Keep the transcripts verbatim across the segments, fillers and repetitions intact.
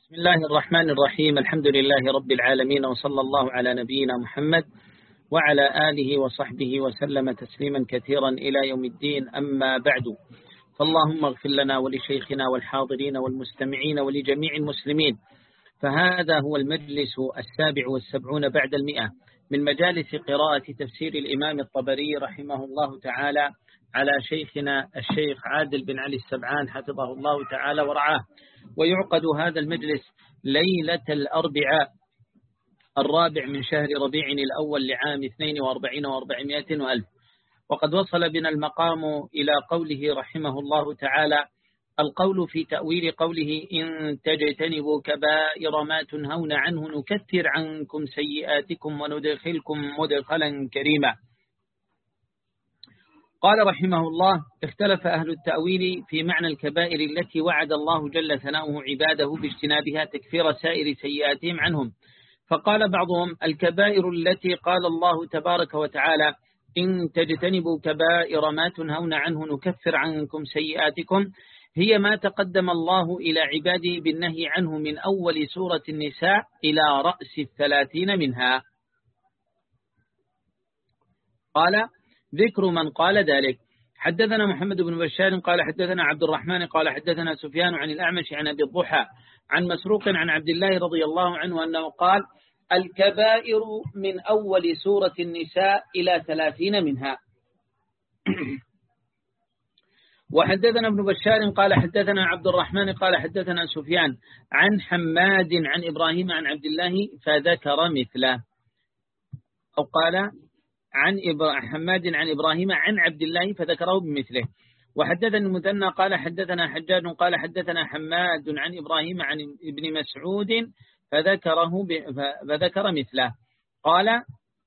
بسم الله الرحمن الرحيم. الحمد لله رب العالمين، وصلى الله على نبينا محمد وعلى آله وصحبه وسلم تسليما كثيرا إلى يوم الدين. أما بعد، فاللهم اغفر لنا ولشيخنا والحاضرين والمستمعين ولجميع المسلمين. فهذا هو المجلس السابع والسبعون بعد المئة من مجالس قراءة تفسير الإمام الطبري رحمه الله تعالى على شيخنا الشيخ عادل بن علي السبعان حفظه الله تعالى ورعاه. ويعقد هذا المجلس ليلة الأربعاء الرابع من شهر ربيع الأول لعام اثنين وأربعين وأربعمائة وألف. وقد وصل بنا المقام إلى قوله رحمه الله تعالى: القول في تأويل قوله إن تجتنبوا كبائر ما تنهون عنه نكثر عنكم سيئاتكم وندخلكم مدخلا كريما. قال رحمه الله: اختلف أهل التأويل في معنى الكبائر التي وعد الله جل ثناؤه عباده باجتنابها تكفير سائر سيئاتهم عنهم. فقال بعضهم: الكبائر التي قال الله تبارك وتعالى إن تجتنبوا كبائر ما تنهون عنه نكفر عنكم سيئاتكم، هي ما تقدم الله إلى عباده بالنهي عنه من أول سورة النساء إلى رأس الثلاثين منها. قال: ذكر من قال ذلك. حدثنا محمد بن بشار قال حدثنا عبد الرحمن قال حدثنا سفيان عن الأعمش عن أبي الضحى عن مسروق عن عبد الله رضي الله عنه أنه قال: الكبائر من أول سورة النساء إلى ثلاثين منها. وحدثنا ابن بشار قال حدثنا عبد الرحمن قال حدثنا سفيان عن حماد عن إبراهيم عن عبد الله فذكر مثله، أو قال عن حماد عن إبراهيم عن عبد الله فذكره بمثله. وحدثنا المثنى قال حدثنا حجاج قال حدثنا حماد عن إبراهيم عن ابن مسعود فذكره فذكر مثله. قال: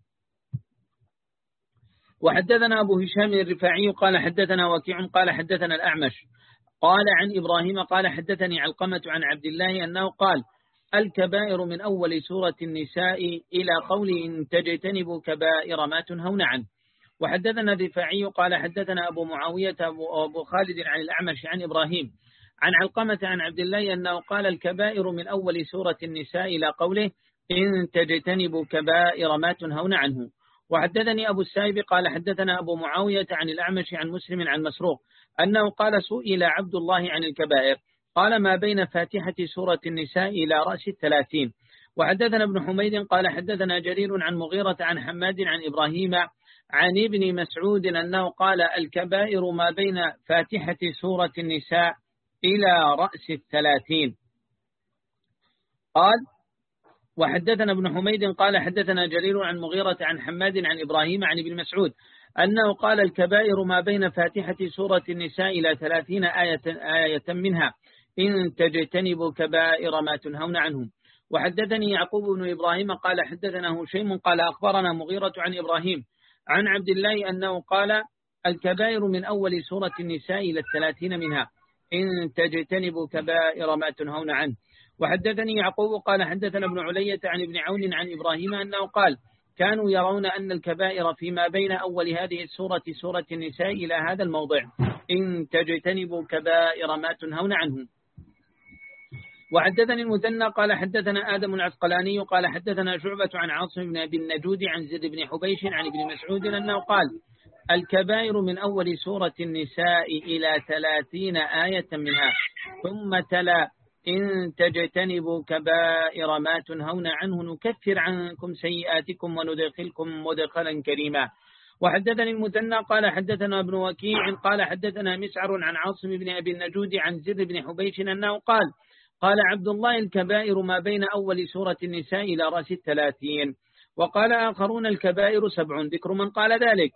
وحدثنا أبو هشام الرفاعي قال حدثنا وكيع قال حدثنا الأعمش قال عن إبراهيم قال حدثني علقمة عن عبد الله أنه قال: الكبائر من أول سورة النساء إلى قول إن تجتنبوا كبائر ما تنهون عنه. وحدثنا الرفاعي قال حدثنا أبو معاوية أبو خالد عن الأعمش عن إبراهيم عن علقمة عن عبد الله أنه قال: الكبائر من أول سورة النساء إلى قوله إن تجتنبوا كبائر ما تنهون عنه. وحدثني أبو السائب قال حدثنا أبو معاوية عن الأعمش عن مسلم عن مسروق أنه قال: سئل عبد الله عن الكبائر قال: ما بين فاتحة سورة النساء إلى رأس الثلاثين. وحدثنا ابن حميد قال حدثنا جرير عن مغيرة عن حماد عن إبراهيم عن ابن مسعود أنه قال: الكبائر ما بين فاتحة سورة النساء إلى رأس الثلاثين. قال: وحدثنا ابن حميد قال حدثنا جرير عن مغيرة عن حماد عن إبراهيم عن ابن مسعود أنه قال: الكبائر ما بين فاتحة سورة النساء إلى ثلاثين آية, آية منها إن تجتنبوا كبائر ما تنهون عنه. وحدثني يعقوب بن إبراهيم قال حدثنا هشيم قال أخبرنا مغيرة عن إبراهيم عن عبد الله أنه قال: الكبائر من أول سورة النساء إلى الثلاثين منها إن تجتنبوا كبائر ما تنهون عنه. وحدثني يعقوب قال حدثنا ابن علية عن ابن عون عن إبراهيم أنه قال: كانوا يرون أن الكبائر فيما بين أول هذه السورة سورة النساء إلى هذا الموضع إن تجتنبوا كبائر ما تنهون عنه. وحدثني المثنى قال حدثنا آدم العسقلاني قال حدثنا شعبة عن عاصم بن أبي النجود عن زيد بن حبيش عن ابن مسعود أنه قال: الكبائر من أول سورة النساء إلى ثلاثين آية منها، ثم تلا إن تجتنبوا كبائر ما تنهون عنه نكفر عنكم سيئاتكم وندخلكم مدخلا كريما. وحدثني المثنى قال حدثنا ابن وكيع قال حدثنا مسعر عن عاصم بن أبي النجود عن زيد بن حبيش أنه قال: قال عبد الله: الكبائر ما بين أول سورة النساء إلى رأس الثلاثين. وقال آخرون: الكبائر سبع، ذكر من قال ذلك.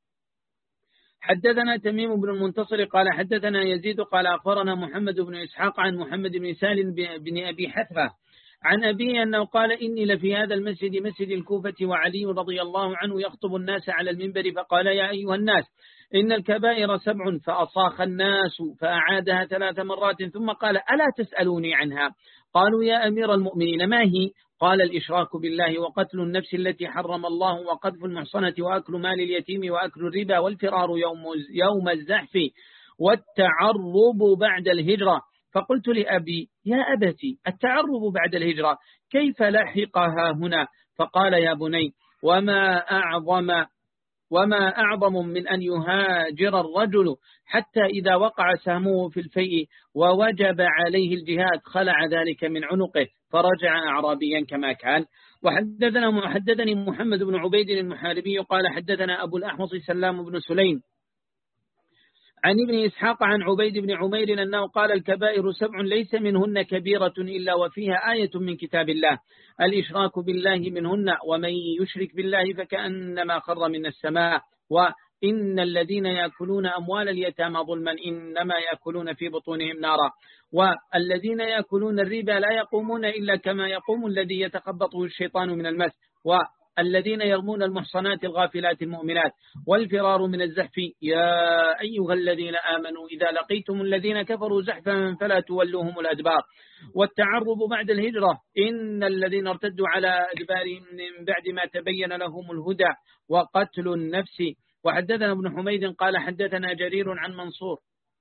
حدثنا تميم بن المنتصر قال حدثنا يزيد قال أخبرنا محمد بن إسحاق عن محمد بن سالم بن أبي حثرة عن أبيه أنه قال: إني لفي هذا المسجد مسجد الكوفة وعلي رضي الله عنه يخطب الناس على المنبر فقال: يا أيها الناس إن الكبائر سبع، فأصاخ الناس فأعادها ثلاث مرات ثم قال: ألا تسألوني عنها؟ قالوا: يا أمير المؤمنين ما هي؟ قال: الإشراك بالله وقتل النفس التي حرم الله وقذف المحصنة وأكل مال اليتيم وأكل الربا والفرار يوم, يوم الزحف والتعرب بعد الهجرة فقلت لأبي يا أبتي التعرب بعد الهجرة كيف لحقها هنا؟ فقال يا بني وما أعظم وما أعظم من أن يهاجر الرجل حتى إذا وقع سهمه في الفيء ووجب عليه الجهاد خلع ذلك من عنقه فرجع أعرابيا كما كان. وحدثنا محدثني محمد بن عبيد المحاربي قال حدثنا أبو الأحوص سلام بن سليم عن ابن إسحاق عن عبيد بن عمير أنه قال الكبائر سبع ليس منهن كبيرة إلا وفيها آية من كتاب الله الإشراك بالله منهن ومن يشرك بالله فكأنما خر من السماء وإن الذين يأكلون أموال اليتامى ظلما إنما يأكلون في بطونهم نارا والذين يأكلون الربا لا يقومون إلا كما يقوم الذي يتخبطه الشيطان من المس والذين يرمون المحصنات الغافلات المؤمنات والفرار من الزحف يا أيها الذين آمنوا إذا لقيتم الذين كفروا زحفا فلا تولوهم الأدبار والتعرب بعد الهجرة إن الذين ارتدوا على أدبارهم من بعد ما تبين لهم الهدى وقتل النفس. وحدثنا ابن حميد قال حدثنا جرير عن منصور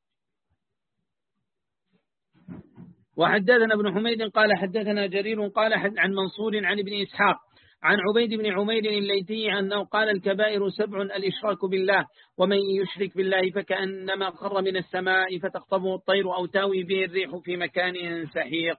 وحدثنا ابن حميد قال حدثنا جرير قال عن منصور عن ابن إسحاق عن عبيد بن عمير الليثي أنه قال الكبائر سبع الإشراك بالله ومن يشرك بالله فكأنما خر من السماء فتخطفه الطير أو تاوي به الريح في مكان سحيق.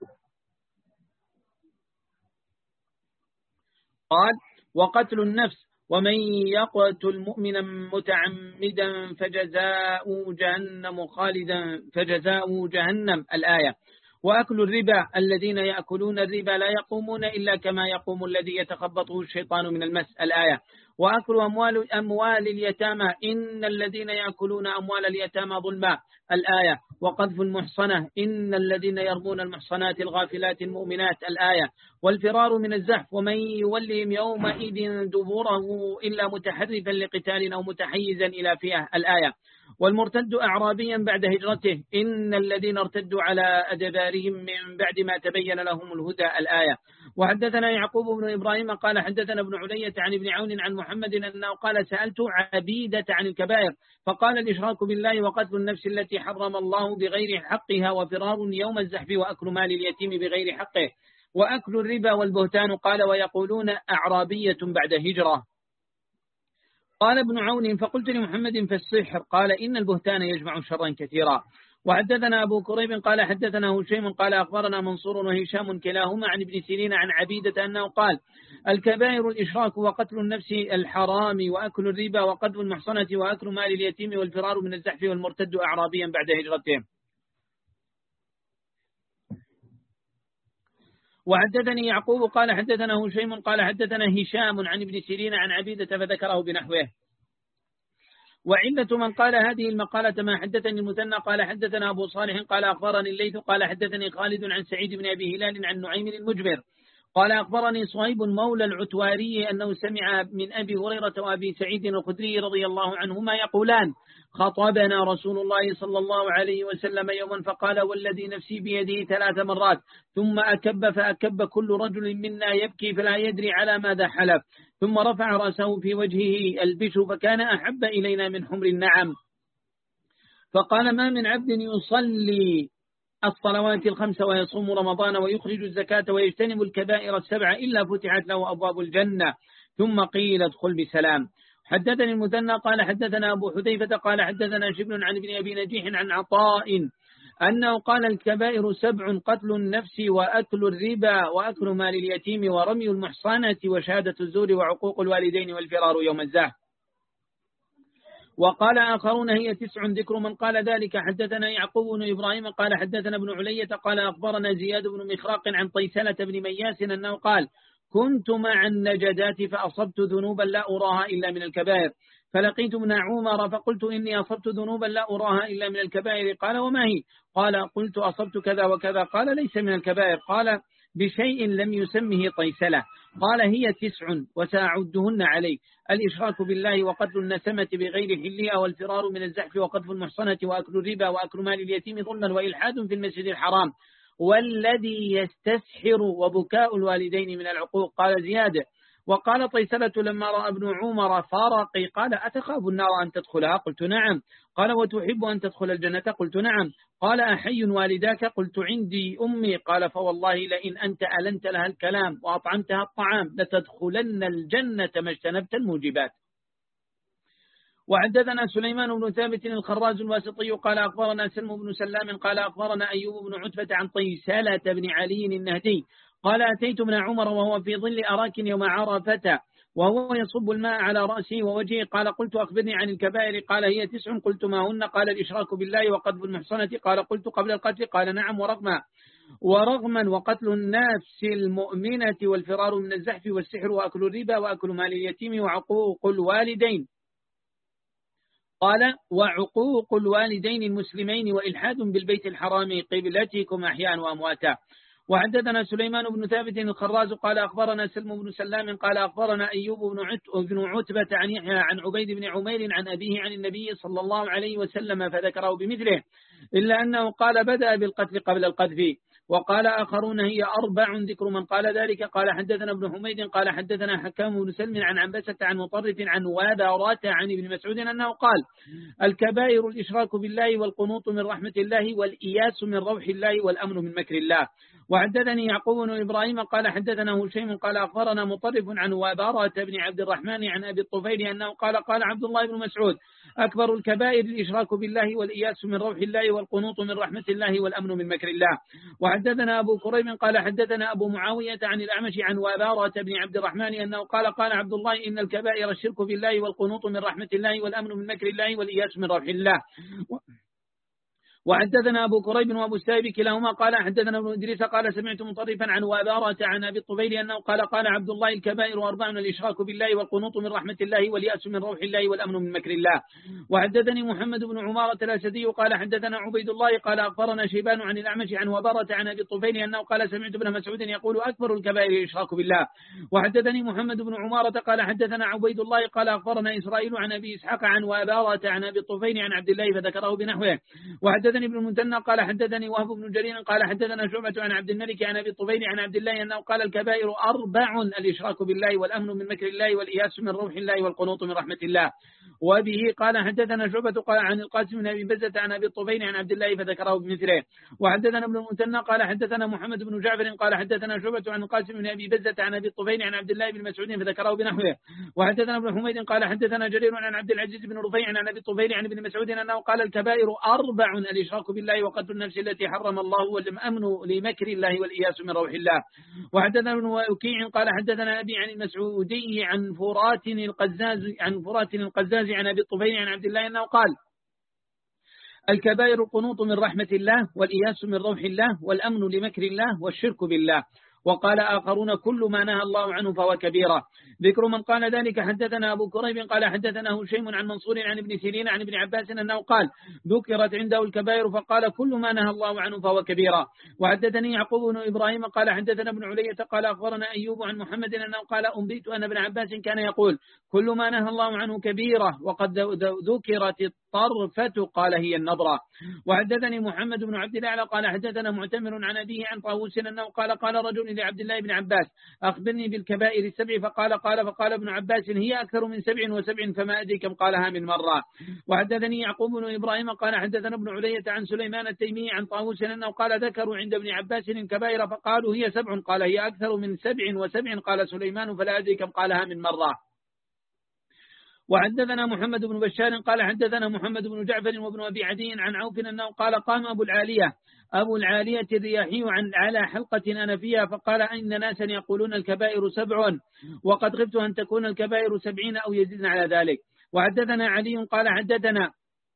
قال وقتل النفس ومن يقتل مؤمنا متعمدا فجزاؤه جهنم خالدا فجزاؤه جهنم الآية. وأكل الربا الذين يأكلون الربا لا يقومون إلا كما يقوم الذي يتخبطه الشيطان من المس الآية. وأكل أموال, أموال اليتامى إن الذين يأكلون أموال اليتامى ظلما الآية. وقذف المحصنة إن الذين يرمون المحصنات الغافلات المؤمنات الآية. والفرار من الزحف ومن يولهم يومئذ دبوره إلا متحرفا لقتال أو متحيزا إلى فئة الآية. والمرتد أعرابيا بعد هجرته إن الذين ارتدوا على أدبارهم من بعد ما تبين لهم الهدى الآية. وحدثنا يعقوب بن إبراهيم قال حدثنا ابن علية عن ابن عون عن محمد أنه قال سألت عبيدة عن الكبائر فقال الإشراك بالله وقتل النفس التي حرم الله بغير حقها وفرار يوم الزحف وأكل مال اليتيم بغير حقه وأكل الربا والبهتان. قال ويقولون أعرابية بعد هجرة. قال ابن عون فقلت لمحمد في السحر قال إن البهتان يجمع شرا كثيرا. وحدثنا أبو كريب قال حدثنا هشيم قال أخبرنا منصور وهشام كلاهما عن ابن سيرين عن عبيدة أنه قال الكبائر الإشراك وقتل النفس الحرام وأكل الربا وقذف المحصنة وأكل مال اليتيم والفرار من الزحف والمرتد أعرابيا بعد هجرته. وحدثني يعقوب قال حدثنا هشيم قال حدثنا هشام عن ابن سيرين عن عبيدة فذكره بنحوه. وعلة من قال هذه المقالة ما حدثني المثنى قال حدثنا أبو صالح قال أخبرني الليث قال حدثني خالد عن سعيد بن أبي هلال عن نعيم المجبر قال أخبرني صهيب مولى العتواري أنه سمع من أبي هريرة وأبي سعيد الخدري رضي الله عنهما يقولان خطبنا رسول الله صلى الله عليه وسلم يوما فقال والذي نفسي بيده ثلاث مرات ثم أكب فأكب كل رجل منا يبكي فلا يدري على ماذا حلف ثم رفع رأسه في وجهه البش فكان أحب إلينا من حمر النعم. فقال ما من عبد يصلي الصلوات الخمس ويصوم رمضان ويخرج الزكاة ويجتنب الكبائر السبع إلا فتحت له أبواب الجنة. ثم قيل ادخل بسلام. حدثني المثنى قال حدثنا أبو حذيفة قال حدثنا شبل عن ابن أبي نجيح عن عطاء أنه قال الكبائر سبع قتل النفس وأكل الربا وأكل مال اليتيم ورمي المحصنة وشهادة الزور وعقوق الوالدين والفرار يوم الزحف. وقال آخرون هي تسع ذكر من قال ذلك. حدثنا يعقوب بن إبراهيم قال حدثنا ابن علية قال أخبرنا زياد بن مخراق عن طيسلة بن مياس أنه قال كنت مع النجدات فأصبت ذنوبا لا أراها إلا من الكبائر فلقيت ابن عمر فقلت إني أصبت ذنوبا لا أراها إلا من الكبائر قال وما هي؟ قال قلت أصبت كذا وكذا قال ليس من الكبائر قال بشيء لم يسمه طيسلة قال هي تسع وسأعدهن عليه الإشراك بالله وقتل النسمة بغير حلها والفرار من الزحف وقذف المحصنة وأكل الربا وأكل مال اليتيم ظلما وإلحاد في المسجد الحرام والذي يستسحر وبكاء الوالدين من العقوق. قال زيادة وقال طيسلة لما رأى ابن عمر فارقي قال أتخاف النار أن تدخلها؟ قلت نعم. قال وتحب أن تدخل الجنة؟ قلت نعم. قال أحي والداك؟ قلت عندي أمي. قال فوالله لئن أنت ألنت لها الكلام وأطعمتها الطعام لتدخلن الجنة ما اجتنبت الموجبات. وحدثنا سليمان بن ثابت الخراز الواسطي قال أخبرنا سلم بن سلام قال أخبرنا أيوب بن عتبة عن طيسلة بن علي النهدي قال أتيت ابن عمر وهو في ظل أراك يوم عرفة وهو يصب الماء على رأسه ووجهه قال قلت أخبرني عن الكبائر قال هي تسع قلت ما هن؟ قال الإشراك بالله وقذف المحصنة قال قلت قبل القتل قال نعم ورغما ورغما وقتل النفس المؤمنة والفرار من الزحف والسحر وأكل الربا وأكل مال اليتيم وعقوق الوالدين قال وعقوق الوالدين المسلمين وإلحاد بالبيت الحرام قبلتكم أحياء وأمواتا. وحدثنا سليمان بن ثابت الخراز قال أخبرنا سلم بن سلام قال أخبرنا أيوب بن عتبة عن يحيى عن عبيد بن عمير عن أبيه عن النبي صلى الله عليه وسلم فذكره بمثله إلا أنه قال بدأ بالقتل قبل القذف. وقال آخرون هي أربع ذكر من قال ذلك. قال حدثنا ابن حميد قال حدثنا حكام بن سلم عن عنبسة عن مطرف عن وادارات عن ابن مسعود أنه قال الكبائر الإشراك بالله والقنوط من رحمة الله والإياس من روح الله والأمن من مكر الله. وحدثني يعقوب بن إبراهيم قال حدثنا هشيم قال أخبرنا مطرف عن وادارة بن عبد الرحمن عن أبي الطفيل أنه قال قال عبد الله بن مسعود أكبر الكبائر الإشراك بالله والإياس من روح الله والقنوط من رحمة الله والأمن من مكر الله. وحدثنا أبو كريب قال حدثنا أبو معاوية عن الأعمش عن وابارة بن عبد الرحمن أنه قال قال عبد الله إن الكبائر الشرك بالله والقنوط من رحمة الله والأمن من مكر الله والإياس من روح الله. وحدثنا أبو كريب وأبو السائب كلاهما قال حدثنا ابن إدريس قال سمعت مطرفا عن وابارة عن أبي الطفيل أنه قال قال عبد الله الكبائر أربع الإشراك بالله والقنوط من رحمة الله واليأس من روح الله والأمن من مكر الله. وحدثني محمد بن عمارة الأسدي قال حدثنا عبيد الله قال أخبرنا شيبان عن الأعمش عن وابارة عن أبي الطفيل أنه قال سمعت ابن مسعود يقول أكبر الكبائر الإشراك بالله. وحدثني محمد بن عمارة قال حدثنا عبيد الله قال أخبرنا إسرائيل عن أبي إسحاق عن وابارة عن أبي الطفيل عن عبد الله فذكره بنحوه. وحدثني ابن المثنى قال حدثني وهب بن جرير قال حدثنا شعبة عن عبد الملك عن أبي الطفيل عن عبد الله أنه قال الكبائر أربع الإشراك بالله والأمن من مكر الله والإياس من روح الله والقنوط من رحمة الله. وبه قال حدثنا شعبة قال عن القاسم بن أبي بزة عن أبي الطفيل عن عبد الله فذكره بمثله. وحدثنا ابن المثنى قال حدثنا محمد بن جعفر قال حدثنا شعبة عن القاسم بن أبي بزة عن أبي الطفيل عن عبد الله بن مسعود فذكره بنحوه. وحدثنا ابن حميد قال حدثنا جرير عن عبد العزيز بن رفيع عن أبي الطفيل عن ابن مسعود أنه قال الكبائر أربع الإشراك بالله وقتل النفس التي حرم الله والأمن لمكر الله والإياس من روح الله. وحدثنا ابن وكيع قال حدثنا أبي عن المسعودي عن فرات القزاز عن فرات القزاز عن أبي الطفيل عن عبد الله أنه قال الكبائر القنوط من رحمة الله والإياس من روح الله والأمن لمكر الله والشرك بالله. وقال آخرون كل ما نهى الله عنه فهو كبيرة. ذكر من قال ذلك حدثنا أبو كريب قال حدثنا هشيم عن منصور عن ابن سيرين عن ابن عباس أنه قال ذكرت عنده الكبائر فقال كل ما نهى الله عنه فهو كبيرة. وحدثني يعقوب بن إبراهيم قال حدثنا ابن علية قال أخبرنا أيوب عن محمد أنه قال أنبئت أن ابن عباس كان يقول كل ما نهى الله عنه كبيرة وقد ذكرت الطرفة قال هي النظرة. وحدثني محمد بن عبد الله قال حدثنا معتمر عن أبيه عن طاووس أنه قال قال رجل لعبد الله بن عباس أخبرني بالكبائر السبع فقال قال فقال ابن عباس هي أكثر من سبع وسبع فما أدري كم قالها من مرة. وحدثني يعقوب بن إبراهيم قال حدثنا ابن علية عن سليمان التيمي عن طاووس أنه قال ذكروا عند ابن عباس الكبائر فقالوا هي سبع قال هي أكثر من سبع وسبع قال سليمان فلا أدري كم قالها من مرة. وحدثنا محمد بن بشار قال حدثنا محمد بن جعفر وابن أبي عدي عن عوف أنه قال قام أبو العالية أبو العالية الرياحي عن على حلقة أنا فيها فقال إن ناسا يقولون الكبائر سبع وقد خفت أن تكون الكبائر سبعين أو يزيدن على ذلك. وحدثنا علي قال حدثنا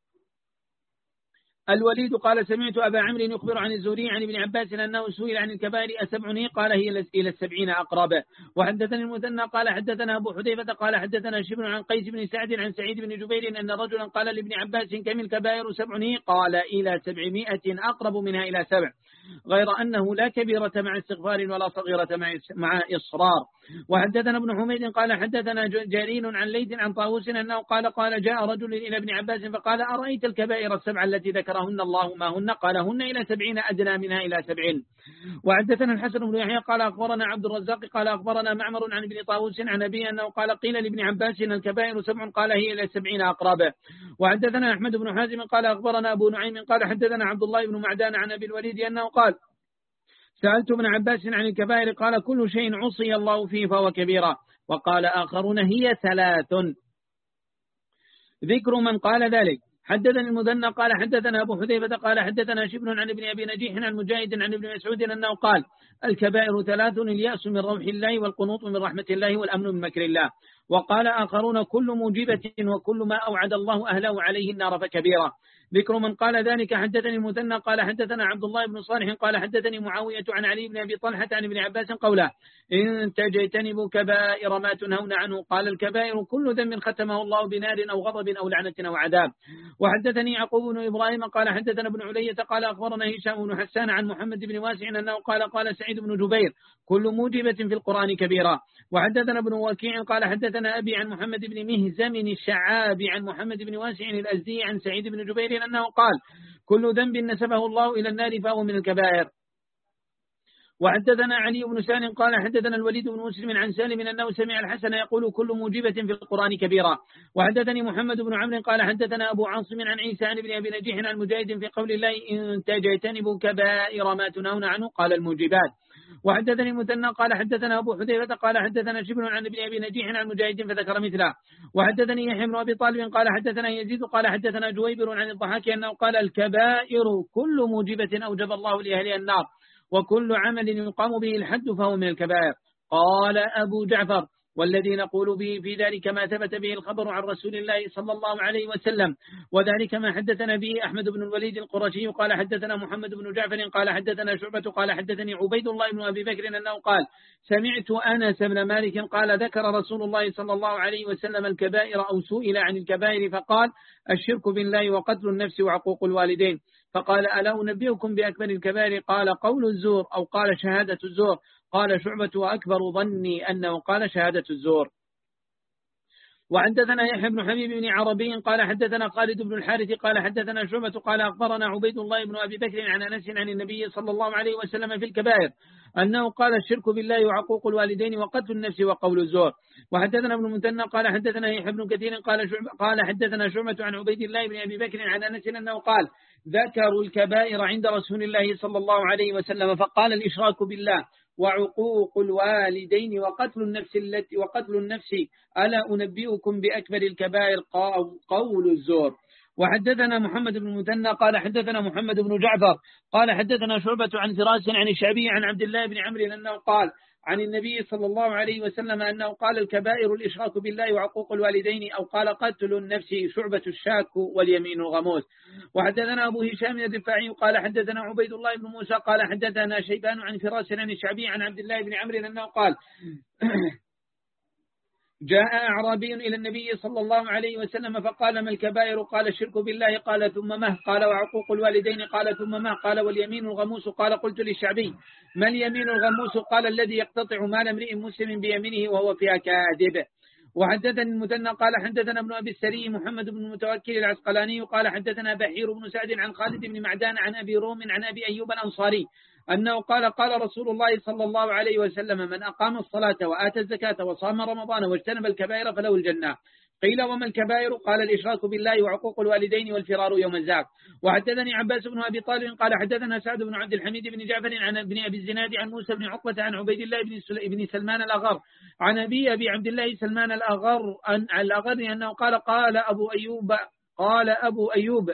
الوليد قال سمعت أبا عمرو يخبر عن الزهري عن ابن عباس أنه سئل عن الكبائر أسبعني قال هي إلى السبعين أقرب. وحدثني المثنى قال حدثنا أبو حذيفة قال حدثنا شبر عن قيس بن سعد عن سعيد بن جبير أن رجلا قال لابن عباس كم الكبائر سبعني قال إلى سبعمائة أقرب منها إلى سبع غير أنه لا كبيرة مع استغفار ولا صغيرة مع إصرار. وحدثنا ابن حميد قال حدثنا جرير عن ليث عن طاووس أنه قال قال جاء رجل إلى ابن عباس فقال أرأيت الكبائر السبع التي ذكرها أمرهن الله ما هن قال هن إلى سبعين أدنى منها إلى سبعين. وحدثنا الحسن بن يحيى قال أخبرنا عبد الرزاق قال أخبرنا معمر عن ابن طاووس عن أبي أنه قال قيل لابن عباس إن الكبائر سبع قال هي إلى سبعين أقرب. وحدثنا أحمد بن حازم قال أخبرنا أبو نعيم قال حدثنا عبد الله بن معدان عن أبي الوليد أنه قال سألت ابن عباس عن الكبائر قال كل شيء عصي الله فيه فهو كبيرة. وقال آخرون هي ثلاث. ذكر من قال ذلك. حدثنا المثنى قال حدثنا أبو حذيفة قال حدثنا شبل عن ابن أبي نجيح عن مجاهد عن ابن مسعود أنه قال الكبائر ثلاث اليأس من روح الله والقنوط من رحمة الله والأمن من مكر الله. وقال آخرون كل موجبة وكل ما أوعد الله أهله عليه النار فكبيرة. ذكر من قال ذلك. حدثني المثنى قال حدثنا عبد الله بن صالح قال حدثني معاوية عن علي بن أبي طلحة عن ابن عباس قوله إن تجتنبوا كبائر ما تنهون عنه. قال الكبائر كل ذنب ختمه الله بنار أو غضب أو لعنة أو عذاب. وحدثني يعقوب بن إبراهيم قال حدثنا ابن علية قال أخبرنا هشام بن حسان عن محمد بن واسع أنه قال قال سعيد بن جبير كل موجبة في القرآن كبيرة. وحدثنا ابن وكيع قال حدثنا أبي عن محمد بن مهزم الشعابي عن محمد بن واسع الأزدي عن سعيد بن جبير أنه قال كل ذنب نسبه الله إلى النار فهو من الكبائر. وحدثنا علي بن سالم قال حدثنا الوليد بن مسلم عن سالم أنه سمع الحسن يقول كل موجبة في القرآن كبيرة. وحدثني محمد بن عمرو قال حدثنا أبو عاصم عن عيسى عن ابن أبي نجيح عن مجاهد في قول الله إن تجتنبوا كبائر ما تنهون عنه قال الموجبات. وحدثني مثنى قال حدثنا أبو حذيفة قال حدثنا شبل عن ابن أبي نجيح عن مجاهد فذكر مثله. وحدثني يحيى بن أبي طالب قال حدثنا يزيد قال حدثنا جويبر عن الضحاك أنه قال الكبائر كل موجبة أوجب الله لأهلها النار وكل عمل يقام به الحد فهو من الكبائر. قال أبو جعفر والذي نقول به في ذلك ما ثبت به الخبر عن رسول الله صلى الله عليه وسلم وذلك ما حدثنا به أحمد بن الوليد القرشي قال حدثنا محمد بن جعفر قال حدثنا شعبة قال حدثني عبيد الله بن أبي بكر أنه قال سمعت أنس بن مالك قال ذكر رسول الله صلى الله عليه وسلم الكبائر أو سئل عن الكبائر فقال الشرك بالله وقتل النفس وعقوق الوالدين. فقال ألا أنبئكم بأكبر الكبائر قال قول الزور أو قال شهادة الزور. قال شعبة وأكبر ظني أنه قال شهادة الزور. وحدثنا يحيى بن حبيب بن عربي قال حدثنا خالد بن الحارث قال حدثنا شعبة قال أخبرنا عبيد الله بن أبي بكر عن أنس عن النبي صلى الله عليه وسلم في الكبائر أنه قال الشرك بالله وعقوق الوالدين وقتل النفس وقول الزور. وحدثنا ابن المثنى قال حدثنا يحيى بن كثير قال قال حدثنا شعبة عن عبيد الله بن أبي بكر عن أنس أنه قال ذكروا الكبائر عند رسول الله صلى الله عليه وسلم فقال الإشراك بالله وعقوق الوالدين وقتل النفس التي وقتل النفس ألا أنبئكم بأكبر الكبائر قول الزور. وحدثنا محمد بن المثنى قال حدثنا محمد بن جعفر قال حدثنا شعبة عن فراس عن الشعبي عن عبد الله بن عمرو أنه قال عن النبي صلى الله عليه وسلم أنه قال الكبائر الإشراك بالله وعقوق الوالدين أو قال قتل النفس شعبة الشاك واليمين الغموس. وحدثنا أبو هشام الدفاعي قال حدثنا عبيد الله بن موسى قال حدثنا شيبان عن فراس عن الشعبي عن عبد الله بن عمرو أنه قال جاء أعرابي إلى النبي صلى الله عليه وسلم فقال ما الكبائر قال الشرك بالله قال ثم ما قال وعقوق الوالدين قال ثم ما قال واليمين الغموس قال قلت للشعبي ما اليمين الغموس قال الذي يقتطع مال امرئ مسلم بيمينه وهو فيها كاذب. وحدثنا المثنى قال حدثنا ابن أبي السري محمد بن المتوكل العسقلاني قال حدثنا بحير بن سعد عن خالد بن معدان عن أبي روم عن أبي أيوب الأنصاري أنه قال قال رسول الله صلى الله عليه وسلم من أقام الصلاة وآتى الزكاة وصام رمضان واجتنب الكبائر فله الجنة. قيل وما الكبائر قال الإشراك بالله وعقوق الوالدين والفرار يوم الزاق. وحدثني عباس بن أبي طالب قال حدثنا سعد بن عبد الحميد بن جعفر عن ابن أبي الزناد عن موسى بن عقبة عن عبيد الله بن سلمان الأغر عن أبي أبي عبد الله سلمان الأغر عن الأغر أنه قال قال أبو أيوب قال أبو أيوب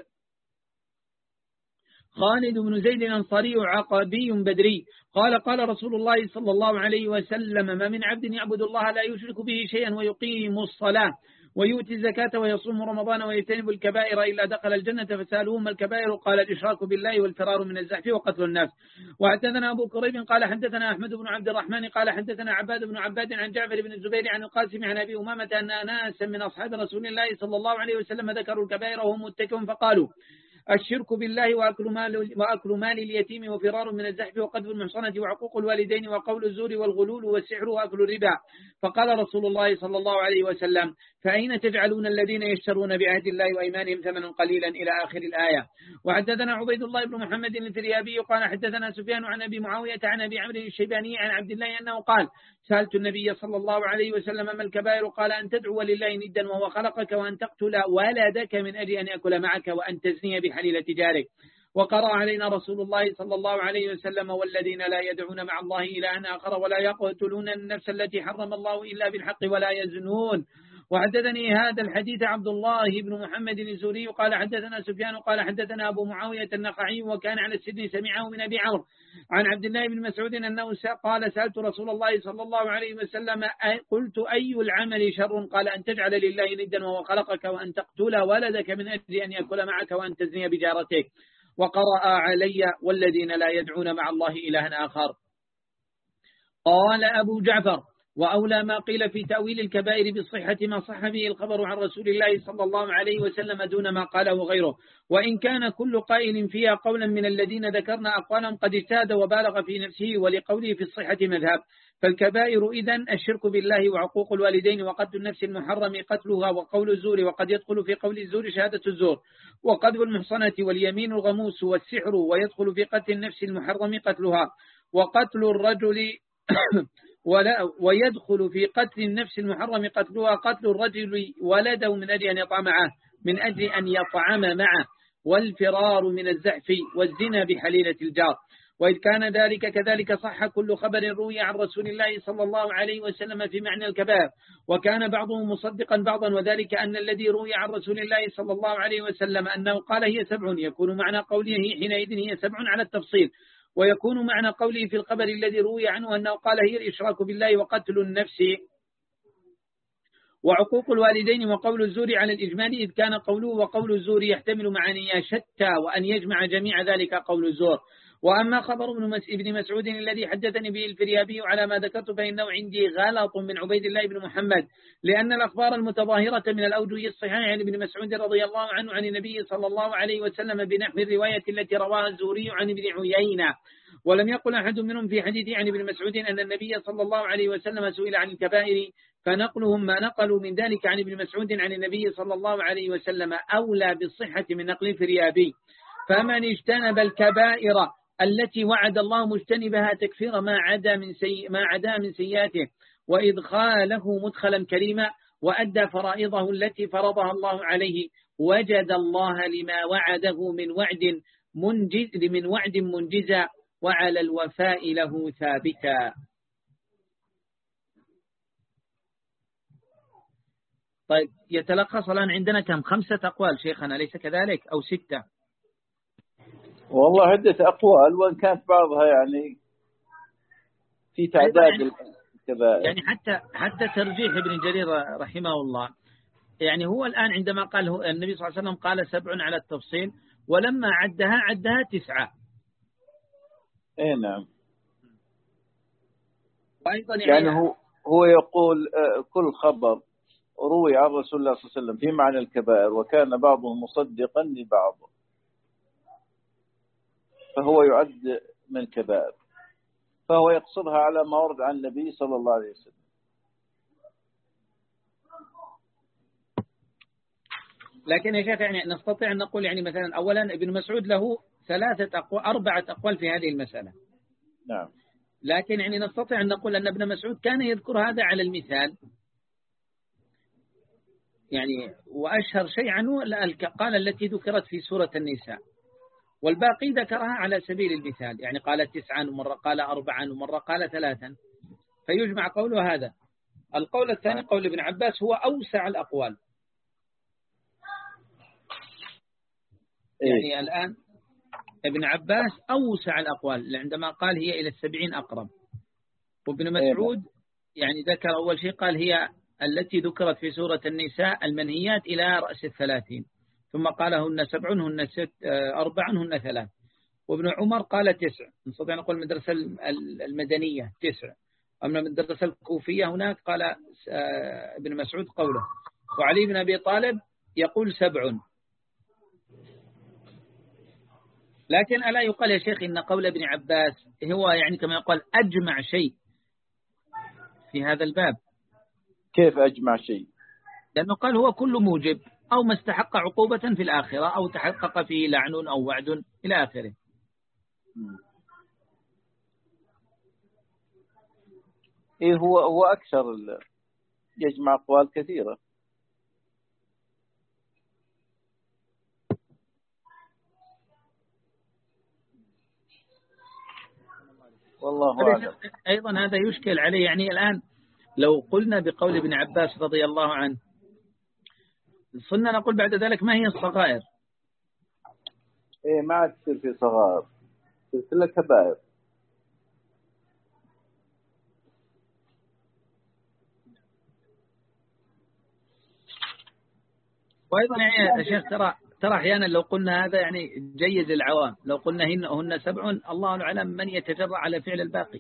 خالد بن زيد الأنصاري عقبي بدري قال قال رسول الله صلى الله عليه وسلم ما من عبد يعبد الله لا يشرك به شيئا ويقيم الصلاة ويؤتي الزكاة ويصوم رمضان ويجتنب الكبائر إلا دخل الجنة فسألوه ما الكبائر قال الإشراك بالله والفرار من الزحف وقتل النفس. وحدثنا أبو كريب قال حدثنا أحمد بن عبد الرحمن قال حدثنا عباد بن عباد عن جعفر بن الزبير عن القاسم عن أبي أمامة أن ناسا من أصحاب رسول الله صلى الله عليه وسلم ذكروا الكبائر وهم متكئون فقالوا الشرك بالله وأكل مال, وأكل مال اليتيم وفرار من الزحف وقذف المحصنة وعقوق الوالدين وقول الزور والغلول والسحر وأكل الربا. فقال رسول الله صلى الله عليه وسلم: فأين تجعلون الذين يشترون بعهد الله وأيمانهم ثمنا قليلا إلى آخر الآية. وحدثنا عبيد الله بن محمد الفريابي قال حدثنا سفيان عن أبي معاوية عن أبي عمرو الشيباني عن عبد الله أنه قال: سألت النبي صلى الله عليه وسلم: ما الكبائر؟ قال: أن تدعو لله ندا وهو خلقك، وأن تقتل ولدك من أجل أن يأكل معك، وأن تزني بحليلة جارك. وقرأ علينا رسول الله صلى الله عليه وسلم: والذين لا يدعون مع الله إلها آخر ولا يقتلون النفس التي حرم الله إلا بالحق ولا يزنون. وحدثني هذا الحديث عبد الله بن محمد الزوري قال حدثنا سفيان قال حدثنا أبو معاوية النخعي وكان على السن سمعه من أبي عمرو عن عبد الله بن مسعود أنه قال: سألت رسول الله صلى الله عليه وسلم قلت: أي العمل شر؟ قال: أن تجعل لله ندا وهو خلقك، وأن تقتل ولدك من أجل أن يأكل معك، وأن تزني بجارتك. وقرأ علي: والذين لا يدعون مع الله إلها آخر. قال أبو جعفر: وأولى ما قيل في تأويل الكبائر بالصحة ما صح به الخبر عن رسول الله صلى الله عليه وسلم دون ما قاله غيره، وإن كان كل قائل فيها قولا من الذين ذكرنا أقوالهم قد اجتهد وبالغ في نفسه، ولقوله في الصحة مذهب. فالكبائر إذن الشرك بالله وعقوق الوالدين وقتل النفس المحرم قتلها وقول الزور، وقد يدخل في قول الزور شهادة الزور وقذف المحصنة واليمين الغموس والسحر، ويدخل في قتل النفس المحرم قتلها وقتل الرجل ولا ويدخل في قتل النفس المحرم قتلها قتل الرجل ولده من أجل أن يطعم معه من أجل أن يطعم معه والفرار من الزحف والزنا بحليلة الجار. وإذ كان ذلك كذلك صح كل خبر روي عن رسول الله صلى الله عليه وسلم في معنى الكبائر، وكان بعضهم مصدقا بعضا، وذلك أن الذي روي عن رسول الله صلى الله عليه وسلم أنه قال هي سبع يكون معنى قوله حينئذ هي سبع على التفصيل، ويكون معنى قوله في الخبر الذي روي عنه أنه قال هي الإشراك بالله وقتل النفس وعقوق الوالدين وقول الزور على الإجمال، إذ كان قوله وقول الزور يحتمل معاني شتى، وأن يجمع جميع ذلك قول الزور. وأما خبر ابن مسعود الذي حدثني به الفريابي على ما ذكرت فإنه عندي غلط من عبيد الله بن محمد، لأن الأخبار المتظاهرة من الأوجه الصحيحة عن ابن مسعود رضي الله عنه عن النبي صلى الله عليه وسلم بنحو الرواية التي رواها الزهري عن ابن عيينة، ولم يقل أحد منهم في حديث عن ابن مسعود أن النبي صلى الله عليه وسلم سئل عن الكبائر، فنقلهم ما نقلوا من ذلك عن ابن مسعود عن النبي صلى الله عليه وسلم أولى بالصحة من نقل الفريابي. فمن اجتنب الكبائر التي وعد الله مجتنبها تكفير ما عدا من سي ما عدا من سيئاته وإدخاله مدخلا كريما، وأدى فرائضه التي فرضها الله عليه، وجد الله لما وعده من وعد منجز من وعد منجزا، وعلى الوفاء له ثابتا. طيب، يتلخص الآن عندنا كم؟ خمسة أقوال شيخنا، ليس كذلك؟ أو ستة؟ والله عدة أقوال، وإن كانت بعضها يعني في تعداد يعني الكبائر. يعني حتى حتى ترجيح ابن جرير رحمه الله، يعني هو الآن عندما قال هو النبي صلى الله عليه وسلم قال سبع على التفصيل، ولما عدها عدها تسعة. إيه نعم. وأيضا يعني, يعني هو هو يقول كل خبر روي عن رسول الله صلى الله عليه وسلم في معنى الكبائر وكان بعضهم مصدقا لبعض فهو يعد من الكبائر، فهو يقصدها على ما ورد عن النبي صلى الله عليه وسلم. لكن يا شيخ يعني نستطيع أن نقول يعني مثلا أولا ابن مسعود له ثلاثة أقوال أربعة أقوال في هذه المسألة. نعم. لكن يعني نستطيع أن نقول أن ابن مسعود كان يذكر هذا على المثال، يعني وأشهر شيء عنه قال التي ذكرت في سورة النساء، والباقي ذكرها على سبيل المثال، يعني قال تسعا ومرة قال أربعا ومرة قال ثلاثا، فيجمع قوله هذا. القول الثاني قول ابن عباس هو أوسع الأقوال. يعني الآن ابن عباس أوسع الأقوال عندما قال هي إلى السبعين أقرب، وابن مسعود يعني ذكر أول شيء قال هي التي ذكرت في سورة النساء المنهيات إلى رأس الثلاثين، ثم قال هن سبع هن ست أربع هن ثلاث. وابن عمر قال تسع، نستطيع نقول المدرسة المدنية تسع. أما المدرسة الكوفية هناك قال ابن مسعود قوله. وعلي بن أبي طالب يقول سبع. لكن ألا يقال يا شيخ إن قول ابن عباس هو يعني كما يقال أجمع شيء في هذا الباب؟ كيف أجمع شيء؟ لأنه قال هو كل موجب أو ما استحق عقوبة في الآخرة أو تحقق فيه لعن أو وعد إلى آخره. إيه هو هو أكثر يجمع أقوال كثيرة. والله أعلم. أيضا هذا يشكل عليه، يعني الآن لو قلنا بقول ابن عباس رضي الله عنه صرنا نقول بعد ذلك ما هي الصغائر؟ إيه ما عاد تصير في صغائر، سلسلة كبائر. وأيضا يعني يا شيخ ترى ترى أحيانا لو قلنا هذا يعني جيد للعوام، لو قلنا هن هن سبع الله أعلم من يتجرأ على فعل الباقي.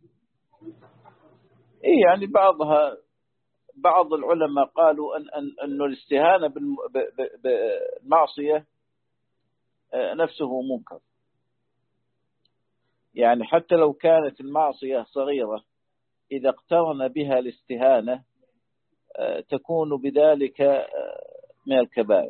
إيه يعني بعضها بعض العلماء قالوا أن أن أن الاستهانة بالمعصية نفسه منكر، يعني حتى لو كانت المعصية صغيرة إذا اقترن بها الاستهانة تكون بذلك من الكبائر.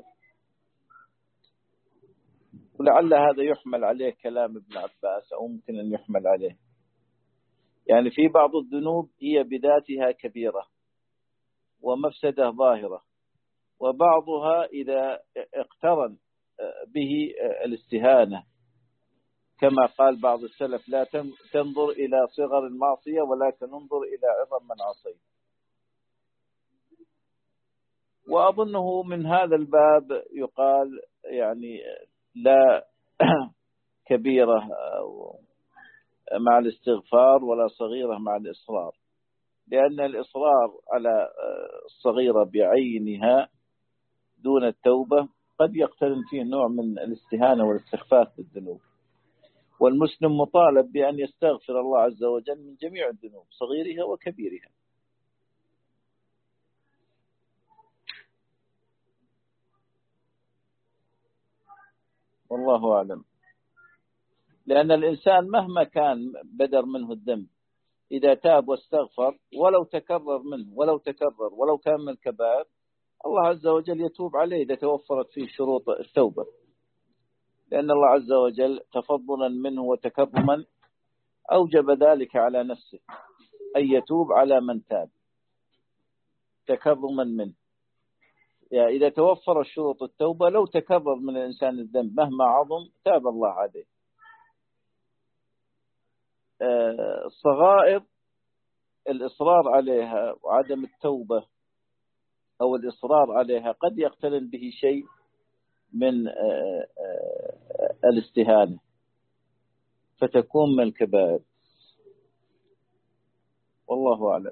ولعل هذا يحمل عليه كلام ابن عباس أو ممكن أن يحمل عليه، يعني في بعض الذنوب هي بذاتها كبيرة ومفسدة ظاهرة، وبعضها إذا اقترن به الاستهانة كما قال بعض السلف لا تنظر إلى صغر المعصية ولكن انظر إلى عظم من عصيت. وأظنه من هذا الباب يقال يعني لا كبيرة مع الاستغفار ولا صغيرة مع الإصرار، لأن الإصرار على الصغيرة بعينها دون التوبة قد يقترن فيه نوع من الاستهانة والاستخفاف بالذنوب. والمسلم مطالب بأن يستغفر الله عز وجل من جميع الذنوب صغيرها وكبيرها. والله أعلم. لأن الإنسان مهما كان بدر منه الذنب إذا تاب واستغفر ولو تكرر منه ولو تكرر ولو كان من الكبائر الله عز وجل يتوب عليه إذا توفرت فيه شروط التوبة، لأن الله عز وجل تفضلا منه وتكرما أوجب ذلك على نفسه أن يتوب على من تاب تكرما منه. يعني إذا توفر شروط التوبة لو تكرر من الإنسان الذنب مهما عظم تاب الله عليه. الصغائر الإصرار عليها وعدم التوبة أو الإصرار عليها قد يقترن به شيء من الاستهانة فتكون من الكبائر. والله أعلم.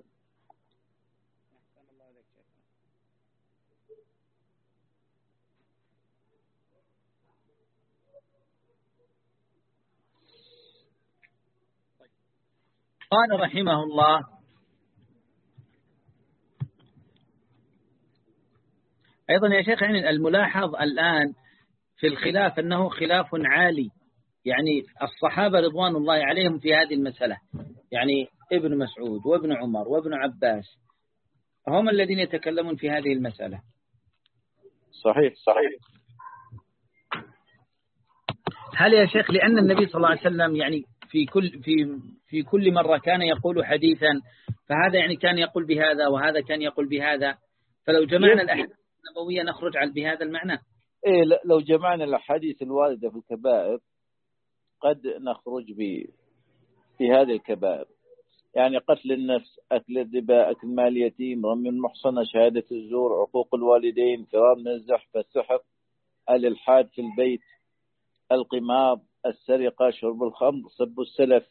قال رحمه الله أيضا يا شيخ يعني الملاحظ الآن في الخلاف أنه خلاف عالي، يعني الصحابة رضوان الله عليهم في هذه المسألة، يعني ابن مسعود وابن عمر وابن عباس هم الذين يتكلمون في هذه المسألة. صحيح صحيح. هل يا شيخ لأن النبي صلى الله عليه وسلم يعني في كل في في كل مرة كان يقول حديثا، فهذا يعني كان يقول بهذا وهذا كان يقول بهذا، فلو جمعنا الأحاديث النبوية نخرج على بهذا المعنى؟ إيه لو جمعنا الأحاديث الواردة في الكبائر قد نخرج ب في هذه الكبائر، يعني قتل النفس، أكل الربا، أكل مال اليتيم، رمي المحصنة، شهادة الزور، عقوق الوالدين، فرار من الزحف، السحر، الإلحاد في البيت، القمار، السرقة، شرب الخمر، سب السلف،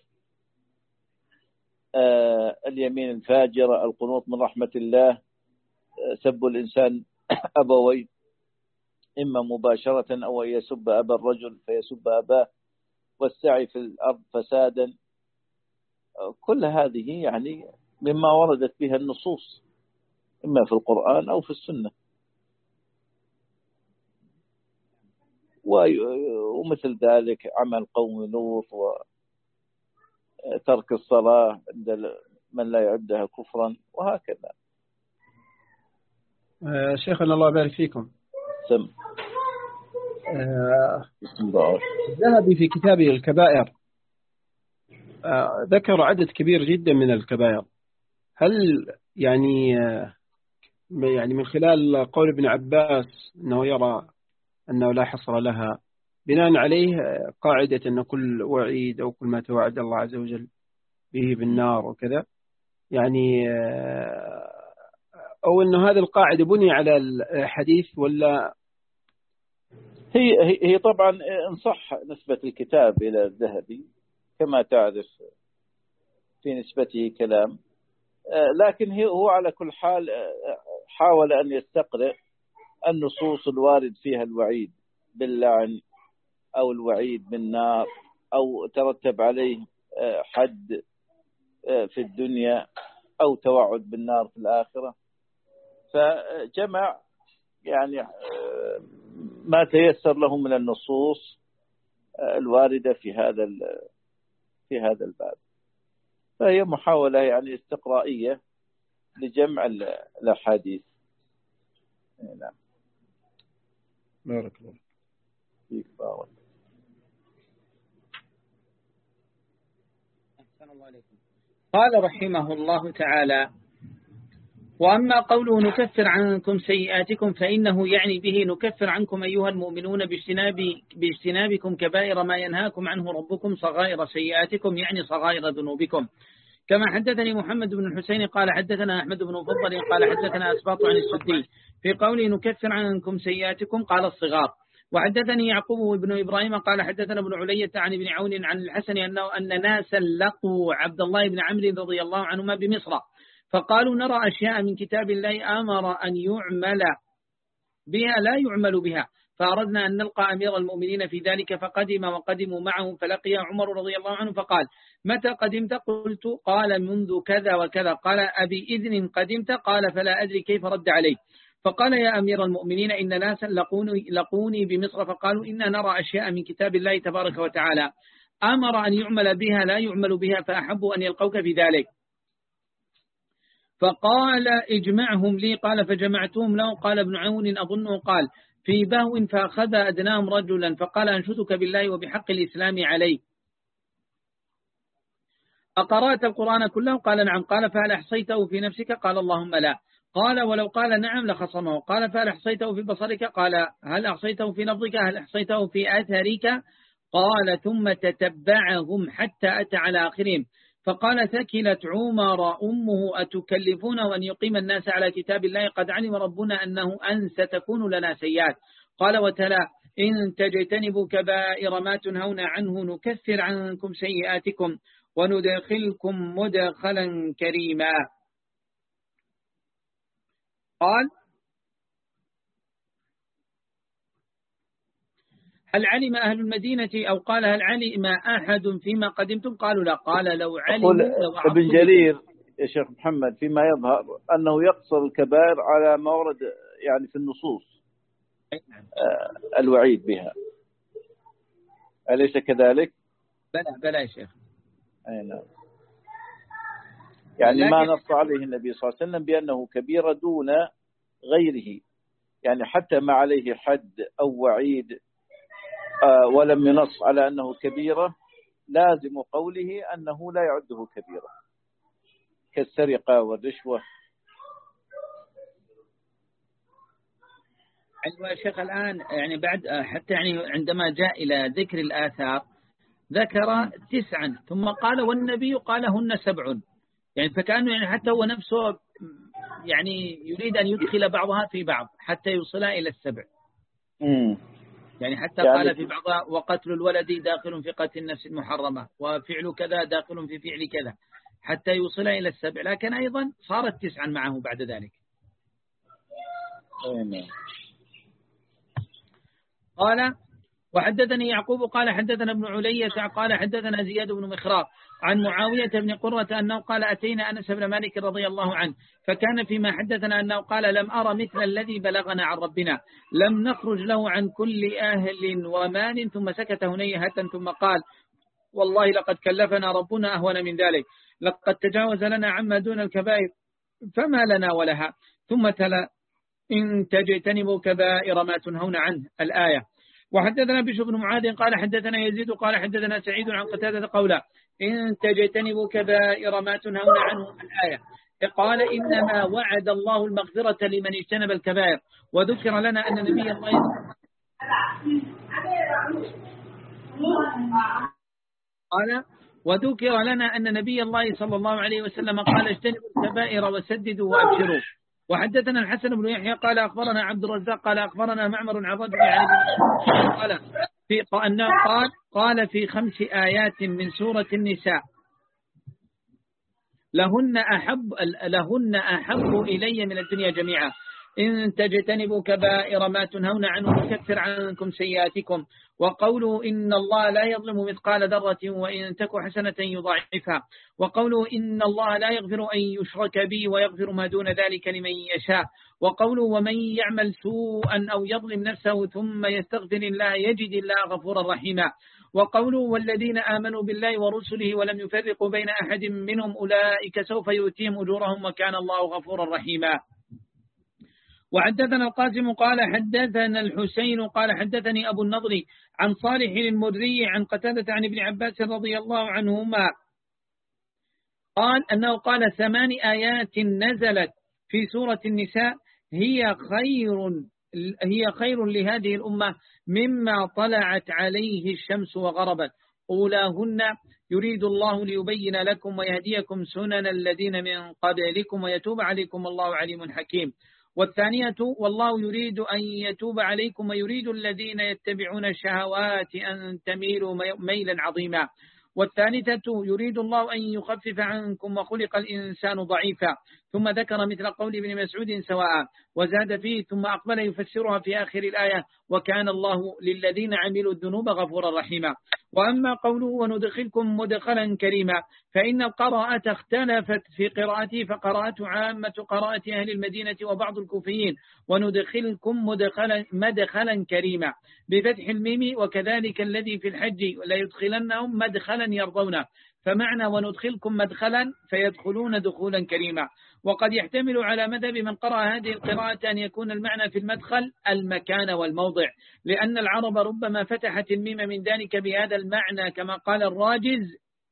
آه، اليمين الفاجرة، القنوط من رحمة الله، آه، سب الإنسان أبويه إما مباشرة أو يسب أبا الرجل فيسب أباه، والسعي في الأرض فسادا. آه، كل هذه يعني مما وردت بها النصوص إما في القرآن أو في السنة. ومثل ذلك عمل قوم لوط وترك الصلاة عند من لا يعدها كفرا وهكذا. آه شيخنا الله يبارك فيكم. سم آه الذهبي في كتابه الكبائر آه ذكر عدد كبير جدا من الكبائر. هل يعني آه يعني من خلال قول ابن عباس أنه يرى أنه لا حصر لها، بناء عليه قاعدة أن كل وعيد أو كل ما توعد الله عز وجل به بالنار وكذا، يعني أو أنه هذه القاعدة بني على الحديث ولا؟ هي هي طبعا إن صح نسبة الكتاب إلى الذهبي كما تعرف في نسبته كلام، لكن هو على كل حال حاول أن يستقرئ النصوص الوارد فيها الوعيد باللعن أو الوعيد بالنار أو ترتب عليه حد في الدنيا أو توعد بالنار في الآخرة، فجمع يعني ما تيسر له من النصوص الواردة في هذا في هذا الباب، فهي محاولة يعني استقرائية لجمع الأحاديث. نعم. بارك الله فيك. بارك. أحسن الله عليكم. قال رحمه الله تعالى: وأما قوله نكفر عنكم سيئاتكم فإنه يعني به نكفر عنكم أيها المؤمنون باجتناب باجتنابكم كبائر ما ينهاكم عنه ربكم صغائر سيئاتكم، يعني صغائر ذنوبكم. كما حدثني محمد بن الحسين قال حدثنا أحمد بن فضل قال حدثنا أسباط عن السدي في قوله نكفر عنكم سيئاتكم قال الصغار. وحدثني يعقوب بن إبراهيم قال حدثنا ابن علية عن ابن عون عن الحسن أنه أن ناسا لقوا عبد الله بن عمرو رضي الله عنهما بمصر فقالوا نرى أشياء من كتاب الله أمر أن يعمل بها لا يعمل بها، فأردنا أن نلقى أمير المؤمنين في ذلك فقدم وقدموا معه، فلقي عمر رضي الله عنه فقال متى قدمت؟ قلت قال منذ كذا وكذا. قال أبي إذن قدمت؟ قال فلا أدري كيف رد عليه. فقال يا أمير المؤمنين إن ناسا لقوني, لقوني بمصر فقالوا إنا نرى أشياء من كتاب الله تبارك وتعالى أمر أن يعمل بها لا يعمل بها، فأحبوا أن يلقوك في ذلك. فقال اجمعهم لي. قال فجمعتهم له. قال ابن عون أظنه قال في بهو فأخذ أدناهم رجلا فقال أنشدك بالله وبحق الإسلام عليه أقرأت القرآن كله؟ قال نعم. قال فهل أحصيته في نفسك؟ قال اللهم لا. قال ولو قال نعم لخصمه. قال فهل أحصيته في بصرك؟ قال هل أحصيته في نبضك؟ هل أحصيته في أثرك؟ قال ثم تتبعهم حتى أتى على آخرهم فقال ثكلت عمر أمه أتكلفون وأن يقيم الناس على كتاب الله قد علم ربنا أنه أن ستكون لنا سيئات. قال وتلا إن تجتنبوا كبائر ما تنهون عنه نكفر عنكم سيئاتكم وندخلكم مدخلا كريما. قال هل علم أهل المدينة أو قال هل علم أحد فيما قدمتم؟ قالوا لا. قال لو علموا لو ابن جرير يا شيخ محمد فيما يظهر أنه يقصر الكبائر على ما ورد يعني في النصوص آه الوعيد بها، أليس كذلك؟ بلى بلى يا شيخ. أي نعم. يعني ما نص عليه النبي صلى الله عليه وسلم بأنه كبيرة دون غيره، يعني حتى ما عليه حد أو وعيد آه ولم ينص على أنه كبيرة لازم قوله أنه لا يعده كبيرة كالسرقة والرشوة. أيها الشيخ الآن يعني بعد حتى يعني عندما جاء إلى ذكر الآثار ذكر تسعا ثم قال والنبي قالهن سبع، يعني فكأنه يعني حتى هو نفسه يعني يريد أن يدخل بعضها في بعض حتى يوصلها إلى السبع. مم. يعني حتى يعني قال في بعضها وقتل الولد داخل في قتل النفس المحرمة وفعل كذا داخل في فعل كذا حتى يوصلها إلى السبع، لكن أيضا صارت تسعا معه بعد ذلك. أمين. قال وحدثني يعقوب قال حدثنا ابن علية قال حدثنا زياد بن مخراق عن معاوية بن قرة أنه قال أتينا أنس بن مالك رضي الله عنه فكان فيما حدثنا أنه قال لم أرى مثل الذي بلغنا عن ربنا لم نخرج له عن كل أهل ومال ثم سكت هنيهة ثم قال والله لقد كلفنا ربنا أهون من ذلك لقد تجاوز لنا عما دون الكبائر فما لنا ولها ثم تلا إن تجتنبوا كبائر ما تنهون عنه الآية. وحدثنا بشر بن معاذ قال حدثنا يزيد قال حدثنا سعيد عن قتادة قولا إن تجتنبوا كبائر ما تنهون عنه الآية. قال إنما وعد الله المغفرة لمن اجتنب الكبائر وذكر لنا أن نبي الله قال وذكر لنا أن نبي الله صلى الله عليه وسلم قال اجتنبوا الكبائر وسددوا وأبشروا. وحدثنا الحسن بن يحيى قال أخبرنا عبد الرزاق قال أخبرنا معمر عن رجل عن قال في قال قال في خمس آيات من سورة النساء لهن أحب لهن أحب إلي من الدنيا جميعا إن تجتنبوا كبائر ما تنهون عنه نكفر عنكم سيئاتكم وقولوا إن الله لا يظلم مثقال ذرة وإن تك حسنة يضاعفها وقولوا إن الله لا يغفر أن يشرك به ويغفر ما دون ذلك لمن يشاء وقولوا ومن يعمل سوءا أو يظلم نفسه ثم يستغفر الله يجد الله غفورا رحيما وقولوا والذين آمنوا بالله ورسله ولم يفرقوا بين أحد منهم أولئك سوف يؤتيهم أجورهم وكان الله غفورا رحيما. وحدثنا القاسم قال حدثنا الحسين قال حدثني أبو النضر عن صالح المري عن قتادة عن ابن عباس رضي الله عنهما قال أنه قال ثمان آيات نزلت في سورة النساء هي خير هي خير لهذه الأمة مما طلعت عليه الشمس وغربت أولاهن يريد الله ليبين لكم ويهديكم سنن الذين من قبلكم ويتوب عليكم الله عليم حكيم. والثانية والله يريد أن يتوب عليكم ويريد الذين يتبعون الشهوات أن تميلوا ميلا عظيما. والثالثة يريد الله أن يخفف عنكم وخلق الإنسان ضعيفا ثم ذكر مثل قول ابن مسعود سواء وزاد فيه ثم أقبل يفسرها في آخر الآية وكان الله للذين عملوا الذنوب غفورا رحيما. وأما قوله وندخلكم مدخلا كريما فإن القراءة اختلفت في قراءته فقراءته عامة قراءة أهل المدينة وبعض الكوفيين وندخلكم مدخلا مدخلا كريما بفتح الميم وكذلك الذي في الحج لا يدخلنهم مدخلا يرضونه فمعنى وندخلكم مدخلا فيدخلون دخولا كريما. وقد يحتمل على مذهب من قرأ هذه القراءة أن يكون المعنى في المدخل المكان والموضع لأن العرب ربما فتحت الميم من ذلك بهذا المعنى كما قال الراجز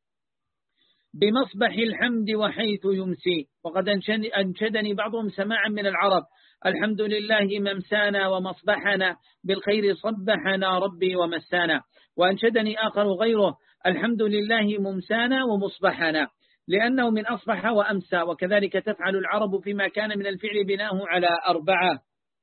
بمصبح الحمد وحيث يمسي. وقد أنشدني بعضهم سماعا من العرب الحمد لله ممسانا ومصبحنا بالخير صبحنا ربي ومسانا. وأنشدني آخر غيره الحمد لله ممسانا ومصبحنا لأنه من أصبح وأمسى وكذلك تفعل العرب فيما كان من الفعل بناه على أربعة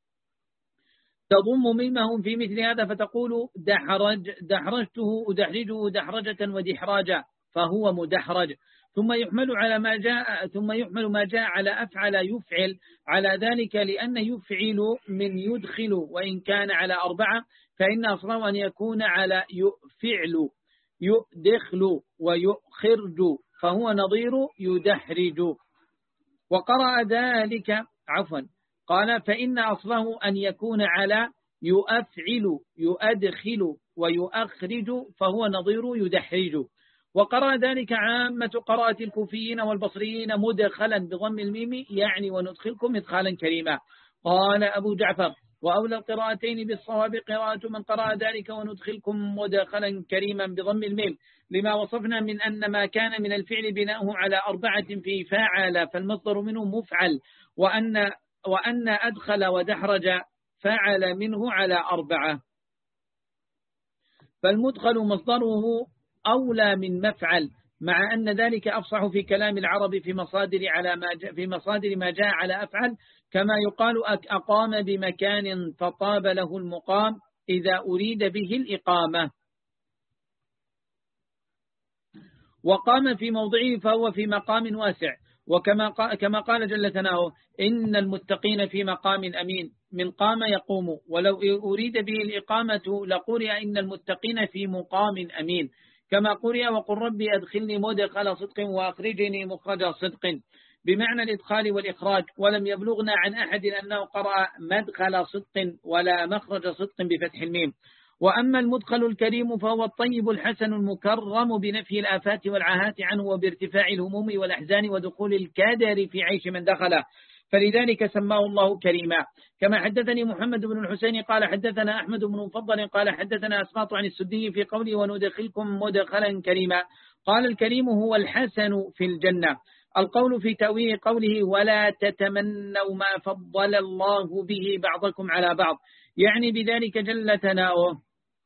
تضم ميمهم في مثل هذا فتقول دحرج دحرجته أدحرجه دحرجة ودحراجة فهو مدحرج ثم يحمل على ما جاء ثم يحمل ما جاء على أفعل يفعل على ذلك لأن يفعل من يدخل وإن كان على أربعة فإن أصله أن يكون على يفعل يدخل ويخرج فهو نظير يدحرج. وقرأ ذلك عفوا قال فإن أصله أن يكون على يؤفعل يؤدخل ويؤخرج فهو نظير يدحرج. وقرأ ذلك عامة قراءة الكوفيين والبصريين مدخلا بضم الميم يعني وندخلكم مدخلا كريما. قال أبو جعفر وأولى القراءتين بالصواب قراءة من قرأ ذلك وندخلكم مدخلا كريما بضم الميم لما وصفنا من أن ما كان من الفعل بناؤه على أربعة في فاعل فالمصدر منه مفعل وأن, وأن أدخل ودحرج فاعل منه على أربعة فالمدخل مصدره أولى من مفعل مع أن ذلك أفصح في كلام العرب في مصادر على ما جاء في مصادر ما جاء على أفعل كما يقال أقام بمكان فطاب له المقام إذا أريد به الإقامة. وقام في موضعه فهو في مقام واسع وكما كما قال جل ثناؤه إن المتقين في مقام أمين من قام يقوم، ولو أريد به الإقامة لقرئ إن المتقين في مقام أمين، كما قرئ وقل ربي أدخلني مدخل صدق وأخرجني مخرج صدق، بمعنى الإدخال والإخراج. ولم يبلغنا عن أحد أنه قرأ مدخل صدق ولا مخرج صدق بفتح الميم. وأما المدخل الكريم فهو الطيب الحسن المكرم بنفي الآفات والعاهات عنه وبارتفاع الهموم والأحزان ودخول الكادر في عيش من دخله، فلذلك سماه الله كريما. كما حدثني محمد بن الحسين قال حدثنا أحمد بن مفضل قال حدثنا أسقاط عن السدي في قوله وندخلكم مدخلا كريما، قال الكريم هو الحسن في الجنة. القول في تأويل قوله ولا تتمنوا ما فضل الله به بعضكم على بعض، يعني بذلك جل ثناؤه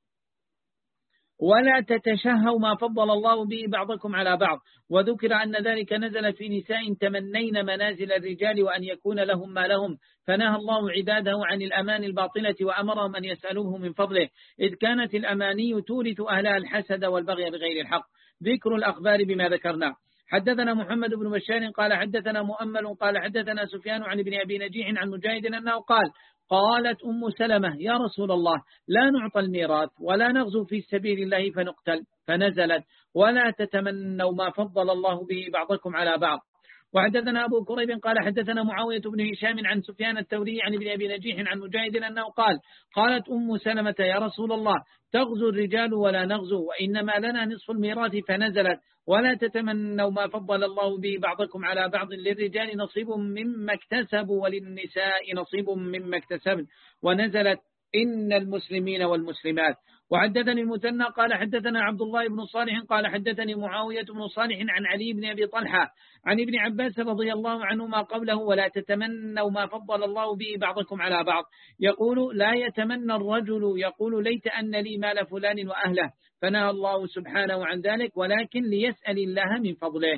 ولا تتشهوا ما فضل الله به بعضكم على بعض. وذكر أن ذلك نزل في نساء تمنين منازل الرجال وأن يكون لهم ما لهم، فنهى الله عباده عن الأمان الباطلة وأمرهم أن يسألوه من فضله، إذ كانت الأماني تورث أهلها الحسد والبغي بغير الحق. ذكر الأخبار بما ذكرنا. حدثنا محمد بن بشار قال حدثنا مؤمل قال حدثنا سفيان عن ابن أبي نجيح عن مجاهد أنه قال قالت أم سلمة يا رسول الله لا نعطى الميراث ولا نغزو في سبيل الله فنقتل، فنزلت ولا تتمنوا ما فضل الله به بعضكم على بعض. وحدثنا أبو كريب قال حدثنا معاوية بن هشام عن سفيان الثوري عن ابن أبي نجيح عن مجاهد أنه قال قالت أم سلمة يا رسول الله تغزو الرجال ولا نغزو وإنما لنا نصف الميراث، فنزلت ولا تتمنوا ما فضل الله به بعضكم على بعض، للرجال نصيب مما اكتسبوا وللنساء نصيب مما اكتسبن، ونزلت إن المسلمين والمسلمات. وحدثني المثنى قال حدثنا عبد الله بن صالح قال حدثني معاوية بن صالح عن علي بن أبي طلحة عن ابن عباس رضي الله عنهما قوله ولا تتمنوا ما فضل الله به بعضكم على بعض، يقول لا يتمنى الرجل يقول ليت أن لي مال فلان وأهله، فنهى الله سبحانه عن ذلك ولكن ليسأل الله من فضله.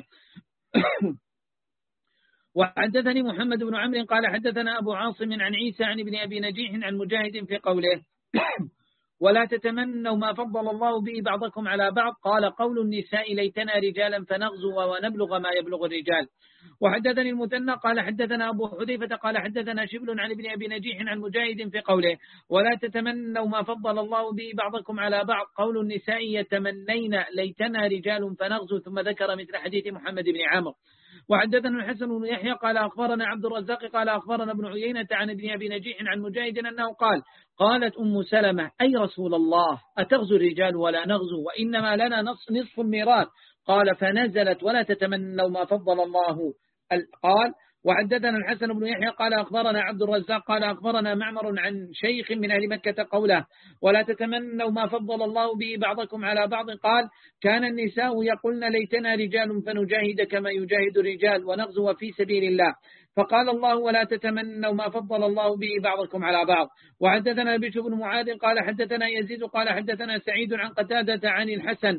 وحدثني محمد بن عمرو قال حدثنا أبو عاصم عن عيسى عن ابن أبي نجيح عن مجاهد في قوله ولا تتمنوا ما فضل الله به بعضكم على بعض، قال قول النساء ليتنا رجالا فنغزو ونبلغ ما يبلغ الرجال. وحدثني المثنى قال حدثنا أبو حذيفة قال حدثنا شبل عن ابن أبي نجيح عن مجاهد في قوله ولا تتمنوا ما فضل الله به بعضكم على بعض، قول النساء يتمنين ليتنا رجال فنغزو، ثم ذكر مثل حديث محمد بن عامر. وحدثنا الحسن بن يحيى قال أخبرنا عبد الرزاق قال أخبرنا ابن عيينة عن ابن أبي نجيح عن مجاهد أنه قال قالت أم سلمة أي رسول الله أتغزو الرجال ولا نغزو وإنما لنا نصف الميراث، قال فنزلت ولا تتمنوا ما فضل الله. قال وحدثنا الحسن بن يحيى قال أخبرنا عبد الرزاق قال أخبرنا معمر عن شيخ من أهل مكة قوله ولا تتمنوا ما فضل الله به بعضكم على بعض، قال كان النساء يقولن ليتنا رجال فنجاهد كما يجاهد الرجال ونغزو في سبيل الله، فقال الله ولا تتمنوا ما فضل الله به بعضكم على بعض. وحدثنا بشر بن معاذ قال حدثنا يزيد قال حدثنا سعيد عن قتادة عن الحسن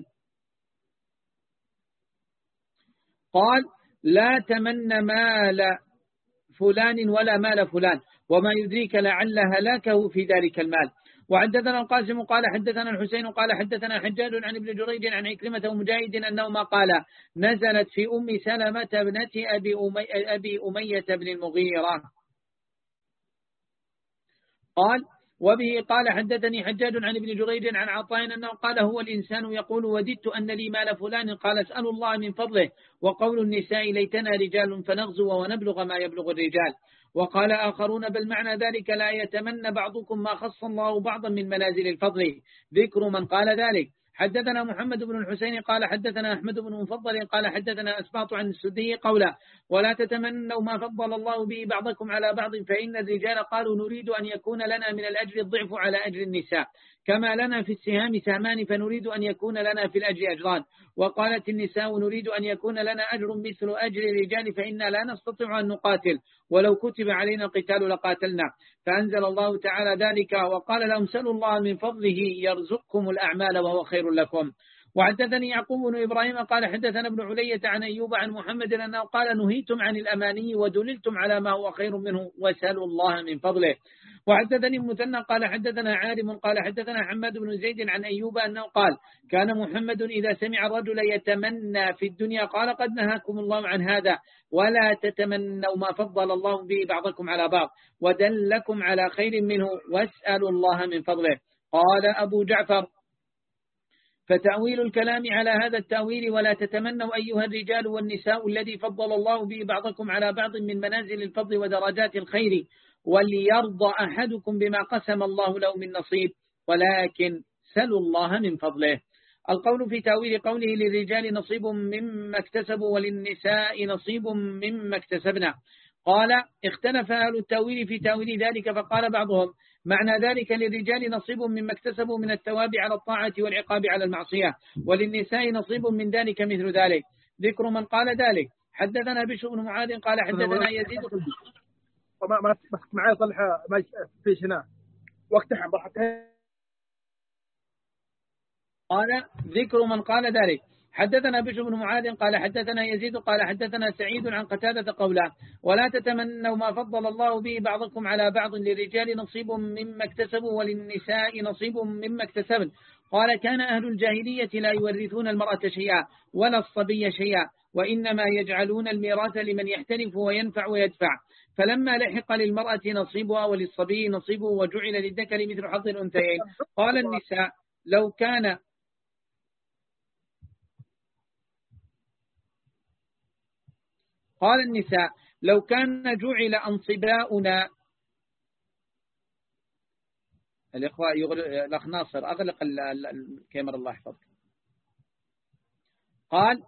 قال لا تمن مال فلان ولا مال فلان وما يدريك لعل هلاكه في ذلك المال. وحدثنا القاسم قال حدثنا الحسين قال حدثنا حجاج عن ابن جريج عن عكرمة ومجاهد أنهما قال نزلت في أم سلمة ابنة أبي, أمي أبي أمية بن المغيرة. قال وبه قال حدثني حجاج عن ابن جريج عن عطاء أنه قال هو الإنسان يقول وددت أن لي مال فلان، قال اسأل الله من فضله، وقول النساء ليتنا رجال فنغزو ونبلغ ما يبلغ الرجال. وقال آخرون بل معنى ذلك لا يتمنى بعضكم ما خص الله بعضا من منازل الفضل، ذكر من قال ذلك. حدثنا محمد بن الحسين قال حدثنا أحمد بن مفضل قال حدثنا أسباط عن السدي قولا ولا تتمنوا ما فضل الله به بعضكم على بعض، فإن الرجال قالوا نريد أن يكون لنا من الأجر الضعف على أجر النساء، كما لنا في السهام سهمان فنريد أن يكون لنا في الأجر أجران. وقالت النساء نريد أن يكون لنا أجر مثل أجر الرجال فإنا لا نستطيع أن نقاتل ولو كتب علينا القتال لقاتلنا، فأنزل الله تعالى ذلك وقال لهم سلوا الله من فضله يرزقكم الأعمال وهو خير لكم. وحدثني يعقوب بن إبراهيم قال حدثنا ابن علية عن أيوب عن محمد أنه قال نهيتم عن الأماني ودللتم على ما هو خير منه وسألوا الله من فضله. وحدثني المثنى قال حدثنا عارم قال حدثنا حماد بن زيد عن أيوب أنه قال كان محمد إذا سمع الرجل يتمنى في الدنيا قال قد نهاكم الله عن هذا ولا تتمنوا ما فضل الله به بعضكم على بعض ودلكم على خير منه واسألوا الله من فضله. قال أبو جعفر فتأويل الكلام على هذا التأويل ولا تتمنوا أيها الرجال والنساء الذي فضل الله به بعضكم على بعض من منازل الفضل ودرجات الخير وليرضى أحدكم بما قسم الله له من نصيب ولكن سلوا الله من فضله. القول في تأويل قوله للرجال نصيب مما اكتسبوا وللنساء نصيب مما اكتسبنا. قال اختلف أهل التأويل في تأويل ذلك فقال بعضهم معنى ذلك للرجال نصيب مما اكتسبوا من الثواب على الطاعة والعقاب على المعصية وللنساء نصيب من ذلك مثل ذلك. ذكر من قال ذلك حدثنا بشر بن معاذ قال حدثنا يزيد ما ما معي صلح ما فيش هنا وقت حبه. قال ذكر من قال ذلك حدثنا بشر بن معاذ قال حدثنا يزيد قال حدثنا سعيد عن قتادة قوله ولا تتمنوا ما فضل الله به بعضكم على بعض للرجال نصيب مما اكتسبوا وللنساء نصيب مما اكتسبن. قال كان أهل الجاهلية لا يورثون المرأة شيئا ولا الصبي شيئا وإنما يجعلون الميراث لمن يحترف وينفع ويدفع فلما لحق للمرأة نصيبها وللصبي نصيبه وجعل للذكر مثل حظ الأنثيين. قال النساء لو كان قال النساء لو كان جعل أنصباؤنا الإخوة الأخ ناصر أغلق الكاميرا الله يحفظك. قال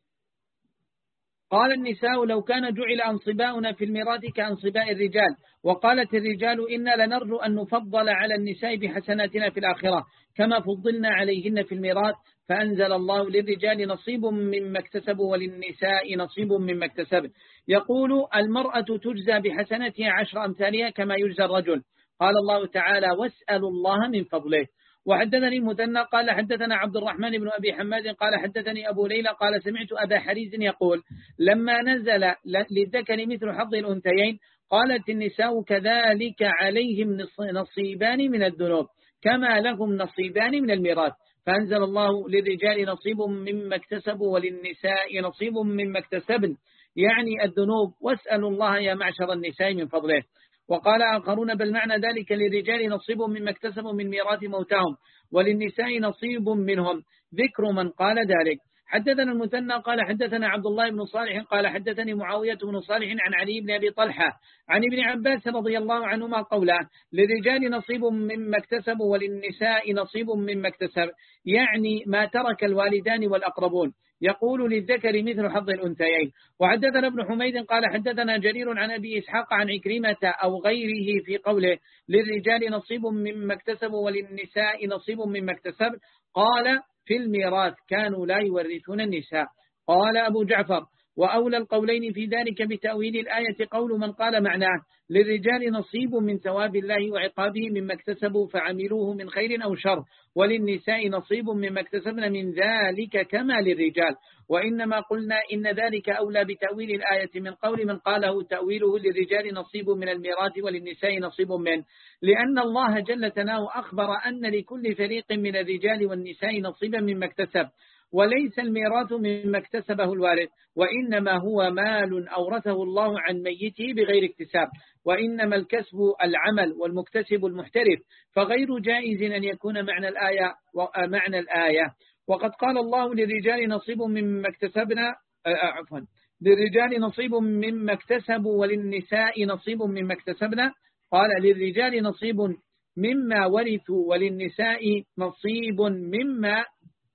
قال النساء لو كان جعل أنصباؤنا في الميراث كأنصباء الرجال وقالت الرجال إنا لنرجو أن نفضل على النساء بحسناتنا في الآخرة كما فضلنا عليهن في الميراث فأنزل الله للرجال نصيب مما اكتسبوا وللنساء نصيب مما اكتسبوا. يقول المرأة تجزى بحسناتها عشر أمثالها كما يجزى الرجل. قال الله تعالى واسألوا الله من فضله. وحدثني المثنى قال حدثنا عبد الرحمن بن أبي حماد قال حدثني أبو ليلى قال سمعت أبا حريز يقول لما نزل للذكر مثل حظ الأنثيين قالت النساء كذلك عليهم نصيبان من الذنوب كما لهم نصيبان من الميراث فأنزل الله للرجال نصيب مما اكتسبوا وللنساء نصيب مما اكتسبن يعني الذنوب واسألوا الله يا معشر النساء من فضله. وقال آخرون بل معنى ذلك للرجال نصيب مما اكتسبوا من ميراث موتاهم وللنساء نصيب منهم. ذكر من قال ذلك. حدثنا المثنى قال حدثنا عبد الله بن صالح قال حدثني معاوية بن صالح عن علي بن أبي طلحة عن ابن عباس رضي الله عنهما قوله للرجال نصيب مما اكتسبوا وللنساء نصيب مما اكتسب يعني ما ترك الوالدان والأقربون. يقول للذكر مثل حظ الأنثيين. وحدثنا ابن حميد قال حدثنا جرير عن أبي إسحاق عن عكرمة أو غيره في قوله للرجال نصيب مما اكتسبوا وللنساء نصيب مما اكتسب قال في الميراث كانوا لا يورثون النساء. قال أبو جعفر وأولى القولين في ذلك بتأويل الآية قول من قال معناه للرجال نصيب من ثواب الله وعقابه مما اكتسبوا فعملوه من خير أو شر وللنساء نصيب مما اكتسبن من ذلك كما للرجال. وإنما قلنا إن ذلك أولى بتأويل الآية من قول من قاله تأويله للرجال نصيب من الميراث وللنساء نصيب منه لأن الله جل ثناؤه أخبر أن لكل فريق من الرجال والنساء نصيبا مما اكتسب وليس الميراث مما اكتسبه الوارث وإنما هو مال أورثه الله عن ميته بغير اكتساب وإنما الكسب العمل والمكتسب المحترف فغير جائز أن يكون معنى الآية معنى الآية. وقد قال الله للرجال نصيب مما اكتسبنا عفوا للرجال نصيب مما اكتسبوا وللنساء نصيب مما اكتسبنا قال للرجال نصيب مما ورثوا وللنساء نصيب مما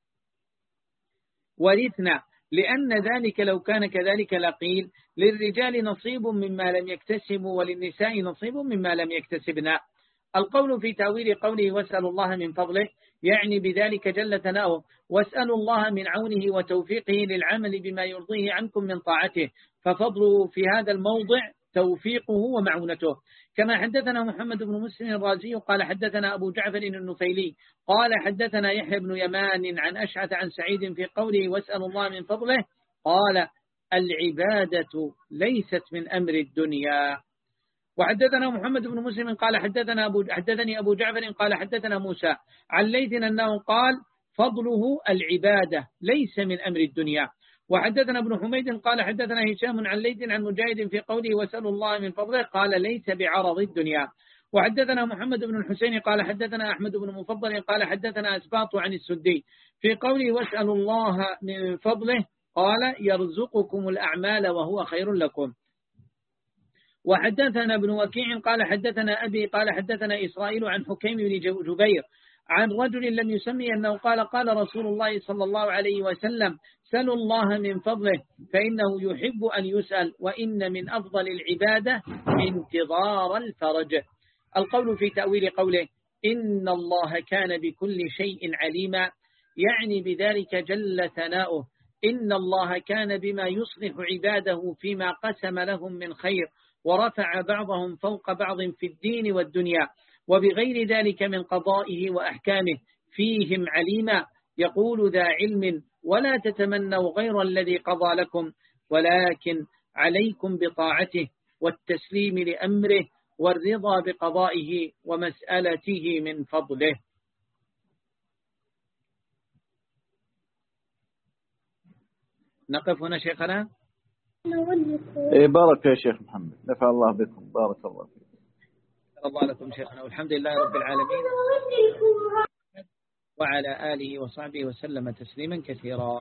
ورثنا لأن ذلك لو كان كذلك لقيل للرجال نصيب مما لم يكتسبوا وللنساء نصيب مما لم يكتسبنا. القول في تأويل قوله واسألوا الله من فضله يعني بذلك جل ثناؤه واسألوا الله من عونه وتوفيقه للعمل بما يرضيه عنكم من طاعته ففضله في هذا الموضع توفيقه ومعونته. كما حدثنا محمد بن مسلم الرازي قال حدثنا أبو جعفر النفيلي قال حدثنا يحيى بن يمان عن أشعث عن سعيد في قوله واسأل الله من فضله قال العبادة ليست من أمر الدنيا. وحدثنا محمد بن مسلم قال حدثنا أبو حدثني أبو جعفر قال حدثنا موسى عن ليث أنه قال فضله العبادة ليس من أمر الدنيا. وحدثنا ابن حميد قال حدثنا هشام عن ليث عن مجاهد في قوله وسأل الله من فضله قال ليس بعرض الدنيا. وحدثنا محمد بن الحسين قال حدثنا أحمد بن مفضل قال حدثنا أسباط عن السدي في قوله واسأل الله من فضله قال يرزقكم الأعمال وهو خير لكم. وحدثنا ابن وكيع قال حدثنا أبي قال حدثنا إسرائيل عن حكيم بن جبير عن رجل لم يسمي أنه قال قال رسول الله صلى الله عليه وسلم سلوا الله من فضله فإنه يحب أن يسأل وإن من أفضل العبادة انتظار الفرج. القول في تأويل قوله إن الله كان بكل شيء عليما يعني بذلك جل ثناؤه إن الله كان بما يصلح عباده فيما قسم لهم من خير ورفع بعضهم فوق بعض في الدين والدنيا وبغير ذلك من قضائه وأحكامه فيهم عليما يقول ذا علم ولا تتمنوا غير الذي قضى لكم ولكن عليكم بطاعته والتسليم لأمره والرضا بقضائه ومسألته من فضله. نقف هنا شيخنا. إيه بارك يا شيخ محمد نفع الله بكم بارك الله فيكم. الله لكم شيخنا والحمد لله رب العالمين وعلى آله وصحبه وسلم تسليما كثيرا.